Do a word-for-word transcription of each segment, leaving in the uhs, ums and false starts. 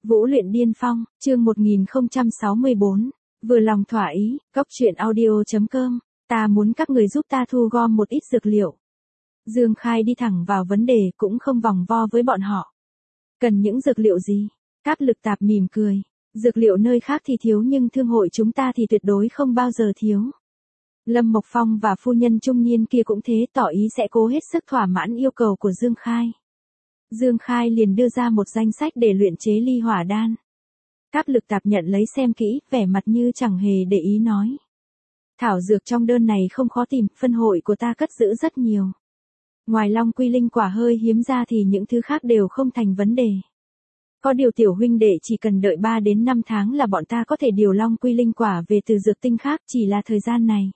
Vũ luyện điên phong, chương một nghìn không trăm sáu mươi bốn. Vừa lòng thỏa ý, cóc truyện audio.com. Ta muốn các người giúp ta thu gom một ít dược liệu. Dương Khai đi thẳng vào vấn đề, cũng không vòng vo với bọn họ. Cần những dược liệu gì? Cáp Lực Tạp mỉm cười. Dược liệu nơi khác thì thiếu nhưng thương hội chúng ta thì tuyệt đối không bao giờ thiếu. Lâm Mộc Phong và phu nhân trung niên kia cũng thế, tỏ ý sẽ cố hết sức thỏa mãn yêu cầu của Dương Khai. Dương Khai liền đưa ra một danh sách để luyện chế ly hỏa đan. Cáp Lực Tạp nhận lấy xem kỹ, vẻ mặt như chẳng hề để ý nói. Thảo dược trong đơn này không khó tìm, phân hội của ta cất giữ rất nhiều. Ngoài Long Quy Linh quả hơi hiếm ra thì những thứ khác đều không thành vấn đề. Có điều tiểu huynh đệ chỉ cần đợi ba đến năm tháng là bọn ta có thể điều Long Quy Linh quả về từ dược tinh khác, chỉ là thời gian này.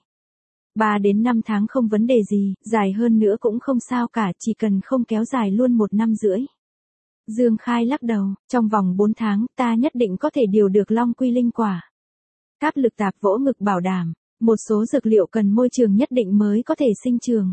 ba đến năm tháng không vấn đề gì, dài hơn nữa cũng không sao cả, chỉ cần không kéo dài luôn một năm rưỡi. Dương Khai lắc đầu, trong vòng bốn tháng ta nhất định có thể điều được Long Quy Linh quả. Cáp Lực Tạp vỗ ngực bảo đảm, một số dược liệu cần môi trường nhất định mới có thể sinh trường.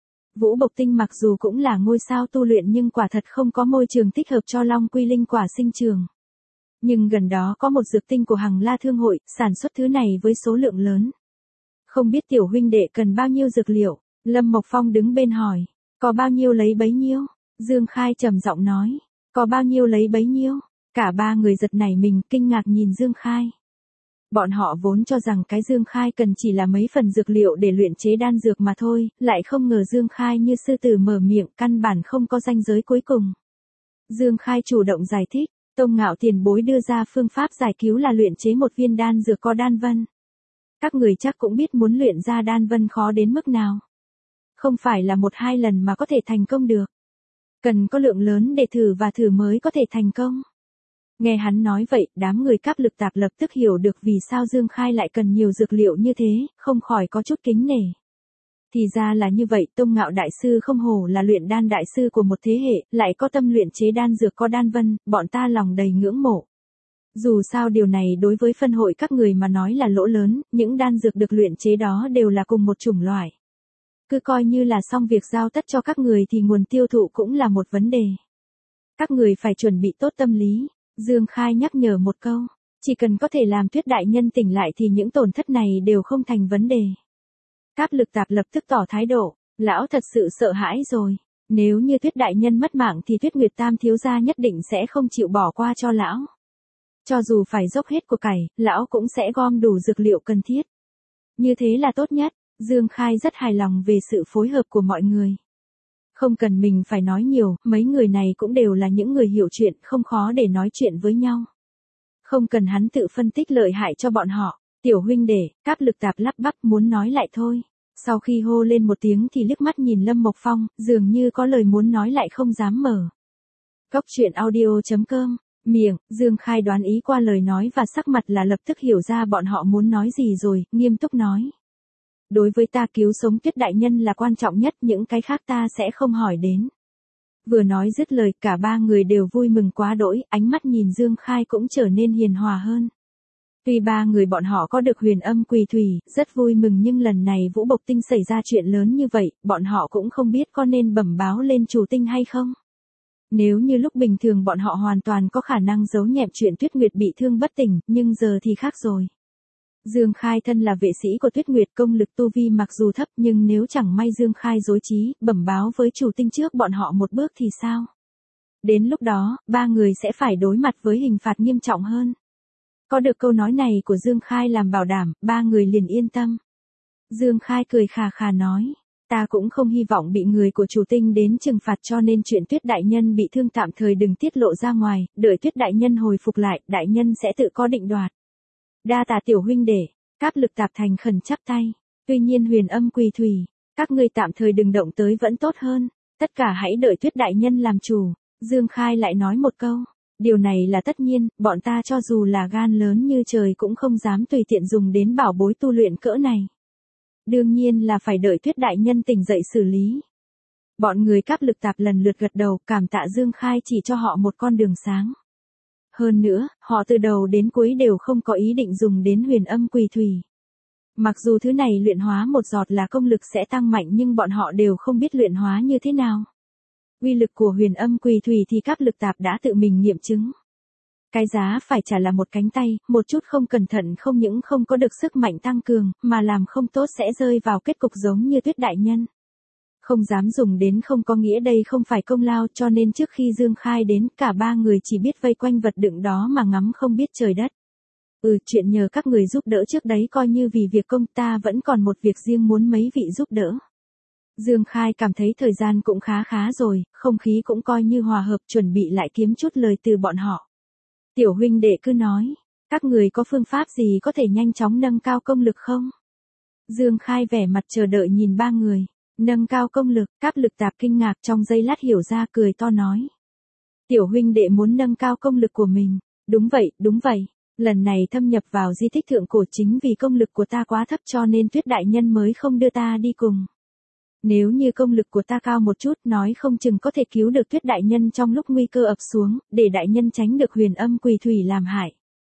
Vũ Bộc Tinh mặc dù cũng là ngôi sao tu luyện nhưng quả thật không có môi trường thích hợp cho Long Quy Linh quả sinh trường. Nhưng gần đó có một dược tinh của Hằng La Thương hội, sản xuất thứ này với số lượng lớn. Không biết tiểu huynh đệ cần bao nhiêu dược liệu? Lâm Mộc Phong đứng bên hỏi. Có bao nhiêu lấy bấy nhiêu? Dương Khai trầm giọng nói. Có bao nhiêu lấy bấy nhiêu? Cả ba người giật nảy mình, kinh ngạc nhìn Dương Khai. Bọn họ vốn cho rằng cái Dương Khai cần chỉ là mấy phần dược liệu để luyện chế đan dược mà thôi, lại không ngờ Dương Khai như sư tử mở miệng, căn bản không có ranh giới cuối cùng. Dương Khai chủ động giải thích, Tông Ngạo tiền bối đưa ra phương pháp giải cứu là luyện chế một viên đan dược có đan vân. Các người chắc cũng biết muốn luyện ra đan vân khó đến mức nào. Không phải là một hai lần mà có thể thành công được. Cần có lượng lớn để thử và thử mới có thể thành công. Nghe hắn nói vậy, đám người Cáp Lực Tạp lập tức hiểu được vì sao Dương Khai lại cần nhiều dược liệu như thế, không khỏi có chút kính nể. Thì ra là như vậy, Tông Ngạo đại sư không hổ là luyện đan đại sư của một thế hệ, lại có tâm luyện chế đan dược có đan vân, bọn ta lòng đầy ngưỡng mộ. Dù sao điều này đối với phân hội các người mà nói là lỗ lớn, những đan dược được luyện chế đó đều là cùng một chủng loại. Cứ coi như là xong việc giao tất cho các người thì nguồn tiêu thụ cũng là một vấn đề. Các người phải chuẩn bị tốt tâm lý. Dương Khai nhắc nhở một câu, chỉ cần có thể làm Tuyết đại nhân tỉnh lại thì những tổn thất này đều không thành vấn đề. Cáp Lực Tạp lập tức tỏ thái độ, lão thật sự sợ hãi rồi. Nếu như Tuyết đại nhân mất mạng thì Tuyết Nguyệt Tam thiếu gia nhất định sẽ không chịu bỏ qua cho lão. Cho dù phải dốc hết của cải, lão cũng sẽ gom đủ dược liệu cần thiết. Như thế là tốt nhất. Dương Khai rất hài lòng về sự phối hợp của mọi người. Không cần mình phải nói nhiều, mấy người này cũng đều là những người hiểu chuyện, không khó để nói chuyện với nhau. Không cần hắn tự phân tích lợi hại cho bọn họ. Tiểu huynh đệ, Cáp Lực Tạp lắp bắp muốn nói lại thôi. Sau khi hô lên một tiếng thì liếc mắt nhìn Lâm Mộc Phong, dường như có lời muốn nói lại không dám mở. Cóc truyện audio.com. Miệng, Dương Khai đoán ý qua lời nói và sắc mặt là lập tức hiểu ra bọn họ muốn nói gì rồi, nghiêm túc nói. Đối với ta cứu sống Tuyết đại nhân là quan trọng nhất, những cái khác ta sẽ không hỏi đến. Vừa nói dứt lời, cả ba người đều vui mừng quá đỗi, ánh mắt nhìn Dương Khai cũng trở nên hiền hòa hơn. Tuy ba người bọn họ có được Huyền Âm Quỳ Thủy, rất vui mừng nhưng lần này Vũ Bộc Tinh xảy ra chuyện lớn như vậy, bọn họ cũng không biết có nên bẩm báo lên chủ tinh hay không. Nếu như lúc bình thường bọn họ hoàn toàn có khả năng giấu nhẹm chuyện Tuyết Nguyệt bị thương bất tỉnh, nhưng giờ thì khác rồi. Dương Khai thân là vệ sĩ của Tuyết Nguyệt, công lực tu vi mặc dù thấp nhưng nếu chẳng may Dương Khai dối trí, bẩm báo với chủ tinh trước bọn họ một bước thì sao? Đến lúc đó, ba người sẽ phải đối mặt với hình phạt nghiêm trọng hơn. Có được câu nói này của Dương Khai làm bảo đảm, ba người liền yên tâm. Dương Khai cười khà khà nói, ta cũng không hy vọng bị người của chủ tinh đến trừng phạt cho nên chuyện Tuyết đại nhân bị thương tạm thời đừng tiết lộ ra ngoài, đợi Tuyết đại nhân hồi phục lại, đại nhân sẽ tự có định đoạt. Đa tạ tiểu huynh đệ. Cáp Lực Tạp thành khẩn chắp tay. Tuy nhiên Huyền Âm Quỳ Thủy, các ngươi tạm thời đừng động tới vẫn tốt hơn. Tất cả hãy đợi Tuyết đại nhân làm chủ. Dương Khai lại nói một câu. Điều này là tất nhiên, bọn ta cho dù là gan lớn như trời cũng không dám tùy tiện dùng đến bảo bối tu luyện cỡ này. Đương nhiên là phải đợi Tuyết đại nhân tỉnh dậy xử lý. Bọn người Cáp Lực Tạp lần lượt gật đầu, cảm tạ Dương Khai chỉ cho họ một con đường sáng. Hơn nữa, họ từ đầu đến cuối đều không có ý định dùng đến Huyền Âm Quỳ Thủy. Mặc dù thứ này luyện hóa một giọt là công lực sẽ tăng mạnh nhưng bọn họ đều không biết luyện hóa như thế nào. Uy lực của Huyền Âm Quỳ Thủy thì Cáp Lực Tạp đã tự mình nghiệm chứng. Cái giá phải trả là một cánh tay, một chút không cẩn thận không những không có được sức mạnh tăng cường, mà làm không tốt sẽ rơi vào kết cục giống như Tuyết đại nhân. Không dám dùng đến không có nghĩa đây không phải công lao, cho nên trước khi Dương Khai đến, cả ba người chỉ biết vây quanh vật đựng đó mà ngắm không biết trời đất. Ừ, chuyện nhờ các người giúp đỡ trước đấy coi như vì việc công, ta vẫn còn một việc riêng muốn mấy vị giúp đỡ. Dương Khai cảm thấy thời gian cũng khá khá rồi, không khí cũng coi như hòa hợp, chuẩn bị lại kiếm chút lời từ bọn họ. Tiểu huynh đệ cứ nói, các người có phương pháp gì có thể nhanh chóng nâng cao công lực không? Dương Khai vẻ mặt chờ đợi nhìn ba người. Nâng cao công lực, Cáp Lực Tạp kinh ngạc trong giây lát hiểu ra, cười to nói. Tiểu huynh đệ muốn nâng cao công lực của mình. Đúng vậy, đúng vậy. Lần này thâm nhập vào di tích thượng cổ chính vì công lực của ta quá thấp cho nên Tuyết đại nhân mới không đưa ta đi cùng. Nếu như công lực của ta cao một chút nói không chừng có thể cứu được Tuyết đại nhân trong lúc nguy cơ ập xuống, để đại nhân tránh được huyền âm quỷ thủy làm hại.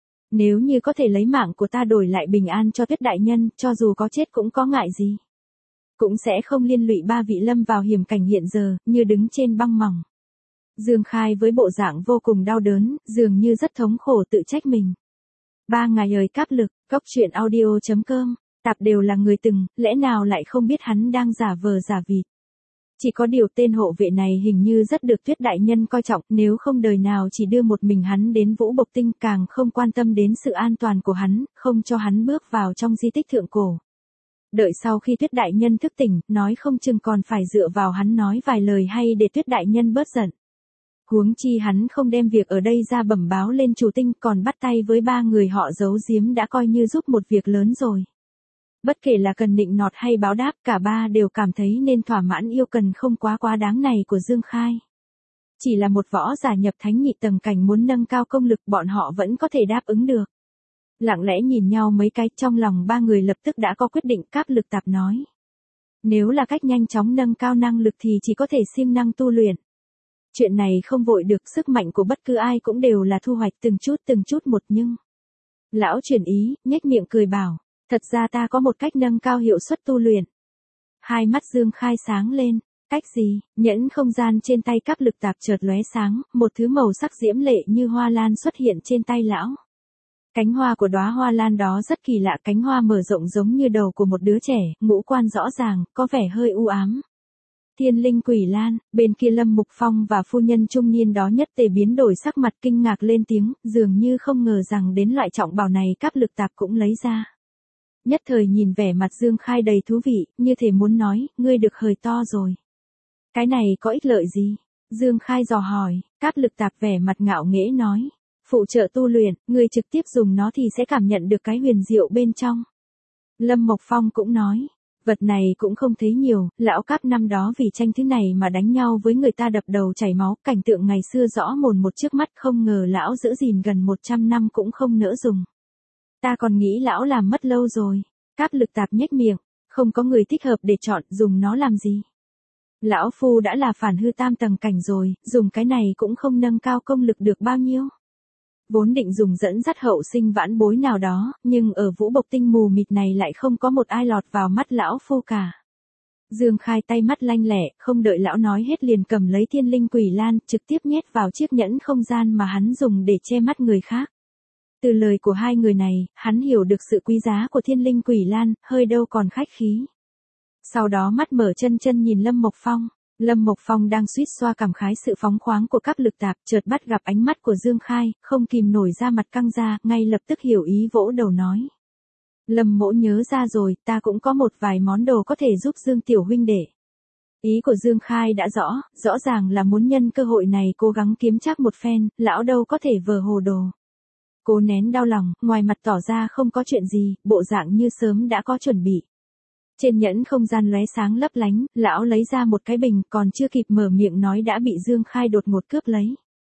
Nếu như có thể lấy mạng của ta đổi lại bình an cho Tuyết đại nhân, cho dù có chết cũng có ngại gì. Cũng sẽ không liên lụy ba vị lâm vào hiểm cảnh hiện giờ, như đứng trên băng mỏng. Dương Khai với bộ dạng vô cùng đau đớn, dường như rất thống khổ tự trách mình. Ba ngày ơi Cáp Lực, Cốc Truyện Audio chấm com, Tạp đều là người từng, lẽ nào lại không biết hắn đang giả vờ giả vịt. Chỉ có điều tên hộ vệ này hình như rất được Tuyết đại nhân coi trọng, nếu không đời nào chỉ đưa một mình hắn đến Vũ Bộc Tinh, càng không quan tâm đến sự an toàn của hắn, không cho hắn bước vào trong di tích thượng cổ. Đợi sau khi Tuyết đại nhân thức tỉnh, nói không chừng còn phải dựa vào hắn nói vài lời hay để Tuyết đại nhân bớt giận. Huống chi hắn không đem việc ở đây ra bẩm báo lên chủ tinh, còn bắt tay với ba người họ giấu giếm đã coi như giúp một việc lớn rồi. Bất kể là cần nịnh nọt hay báo đáp, cả ba đều cảm thấy nên thỏa mãn yêu cần không quá quá đáng này của Dương Khai. Chỉ là một võ giả nhập thánh nhị tầng cảnh muốn nâng cao công lực, bọn họ vẫn có thể đáp ứng được. Lặng lẽ nhìn nhau mấy cái, trong lòng ba người lập tức đã có quyết định. Cáp Lực Tạp nói. Nếu là cách nhanh chóng nâng cao năng lực thì chỉ có thể siêng năng tu luyện. Chuyện này không vội được, sức mạnh của bất cứ ai cũng đều là thu hoạch từng chút từng chút một nhưng. Lão chuyển ý, nhếch miệng cười bảo, thật ra ta có một cách nâng cao hiệu suất tu luyện. Hai mắt Dương Khai sáng lên, cách gì? Nhẫn không gian trên tay Cáp Lực Tạp chợt lóe sáng, một thứ màu sắc diễm lệ như hoa lan xuất hiện trên tay lão. Cánh hoa của đóa hoa lan đó rất kỳ lạ, cánh hoa mở rộng giống như đầu của một đứa trẻ, ngũ quan rõ ràng, có vẻ hơi u ám. Thiên linh quỷ lan, bên kia Lâm Mục Phong và phu nhân trung niên đó nhất tề biến đổi sắc mặt kinh ngạc lên tiếng, dường như không ngờ rằng đến loại trọng bảo này Cáp Lực Tạp cũng lấy ra. Nhất thời nhìn vẻ mặt Dương Khai đầy thú vị, như thể muốn nói, ngươi được hời to rồi. Cái này có ích lợi gì? Dương Khai dò hỏi, Cáp Lực Tạp vẻ mặt ngạo nghễ nói. Phụ trợ tu luyện, người trực tiếp dùng nó thì sẽ cảm nhận được cái huyền diệu bên trong. Lâm Mộc Phong cũng nói, vật này cũng không thấy nhiều, lão Cáp năm đó vì tranh thứ này mà đánh nhau với người ta đập đầu chảy máu, cảnh tượng ngày xưa rõ mồn một trước mắt, không ngờ lão giữ gìn gần một trăm năm cũng không nỡ dùng. Ta còn nghĩ lão làm mất lâu rồi. Cáp Lực Tạp nhếch miệng, không có người thích hợp để chọn, dùng nó làm gì? Lão phu đã là phản hư tam tầng cảnh rồi, dùng cái này cũng không nâng cao công lực được bao nhiêu. Vốn định dùng dẫn dắt hậu sinh vãn bối nào đó, nhưng ở Vũ Bộc Tinh mù mịt này lại không có một ai lọt vào mắt lão phu cả. Dương Khai tay mắt lanh lẹ, không đợi lão nói hết liền cầm lấy thiên linh quỷ lan, trực tiếp nhét vào chiếc nhẫn không gian mà hắn dùng để che mắt người khác. Từ lời của hai người này, hắn hiểu được sự quý giá của thiên linh quỷ lan, hơi đâu còn khách khí. Sau đó mắt mở chân chân nhìn Lâm Mộc Phong. Lâm Mộc Phong đang suýt xoa cảm khái sự phóng khoáng của Cáp Lực Tạp, chợt bắt gặp ánh mắt của Dương Khai, không kìm nổi ra mặt căng ra, ngay lập tức hiểu ý vỗ đầu nói. Lâm mỗ nhớ ra rồi, ta cũng có một vài món đồ có thể giúp Dương tiểu huynh đệ. Ý của Dương Khai đã rõ, rõ ràng là muốn nhân cơ hội này cố gắng kiếm chắc một phen, lão đâu có thể vờ hồ đồ. Cố nén đau lòng, ngoài mặt tỏ ra không có chuyện gì, bộ dạng như sớm đã có chuẩn bị. Trên nhẫn không gian lóe sáng lấp lánh, lão lấy ra một cái bình, còn chưa kịp mở miệng nói đã bị Dương Khai đột ngột cướp lấy.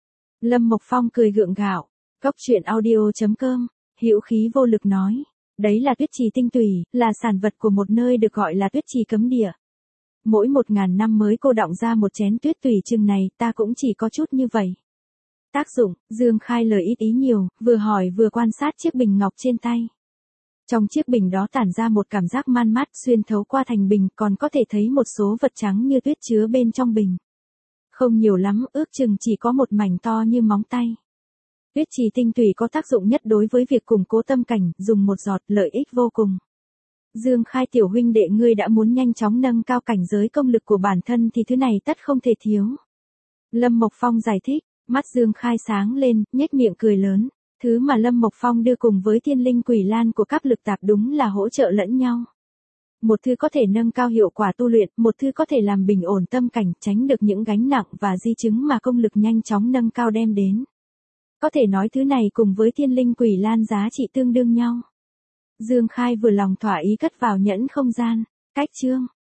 Lâm Mộc Phong cười gượng gạo, Cốc Truyện Audio chấm com, hữu khí vô lực nói, đấy là tuyết trì tinh tùy, là sản vật của một nơi được gọi là tuyết trì cấm địa. Mỗi một ngàn năm mới cô đọng ra một chén tuyết tùy chừng này, ta cũng chỉ có chút như vậy. Tác dụng, Dương Khai lời ít ý nhiều, vừa hỏi vừa quan sát chiếc bình ngọc trên tay. Trong chiếc bình đó tản ra một cảm giác man mát, xuyên thấu qua thành bình, còn có thể thấy một số vật trắng như tuyết chứa bên trong bình. Không nhiều lắm, ước chừng chỉ có một mảnh to như móng tay. Huyết trì tinh tủy có tác dụng nhất đối với việc củng cố tâm cảnh, dùng một giọt lợi ích vô cùng. Dương Khai tiểu huynh đệ ngươi đã muốn nhanh chóng nâng cao cảnh giới công lực của bản thân thì thứ này tất không thể thiếu. Lâm Mộc Phong giải thích, mắt Dương Khai sáng lên, nhếch miệng cười lớn. Thứ mà Lâm Mộc Phong đưa cùng với thiên linh quỷ lan của các lực tạp đúng là hỗ trợ lẫn nhau. Một thứ có thể nâng cao hiệu quả tu luyện, một thứ có thể làm bình ổn tâm cảnh, tránh được những gánh nặng và di chứng mà công lực nhanh chóng nâng cao đem đến. Có thể nói thứ này cùng với thiên linh quỷ lan giá trị tương đương nhau. Dương Khai vừa lòng thỏa ý cất vào nhẫn không gian. Cách chương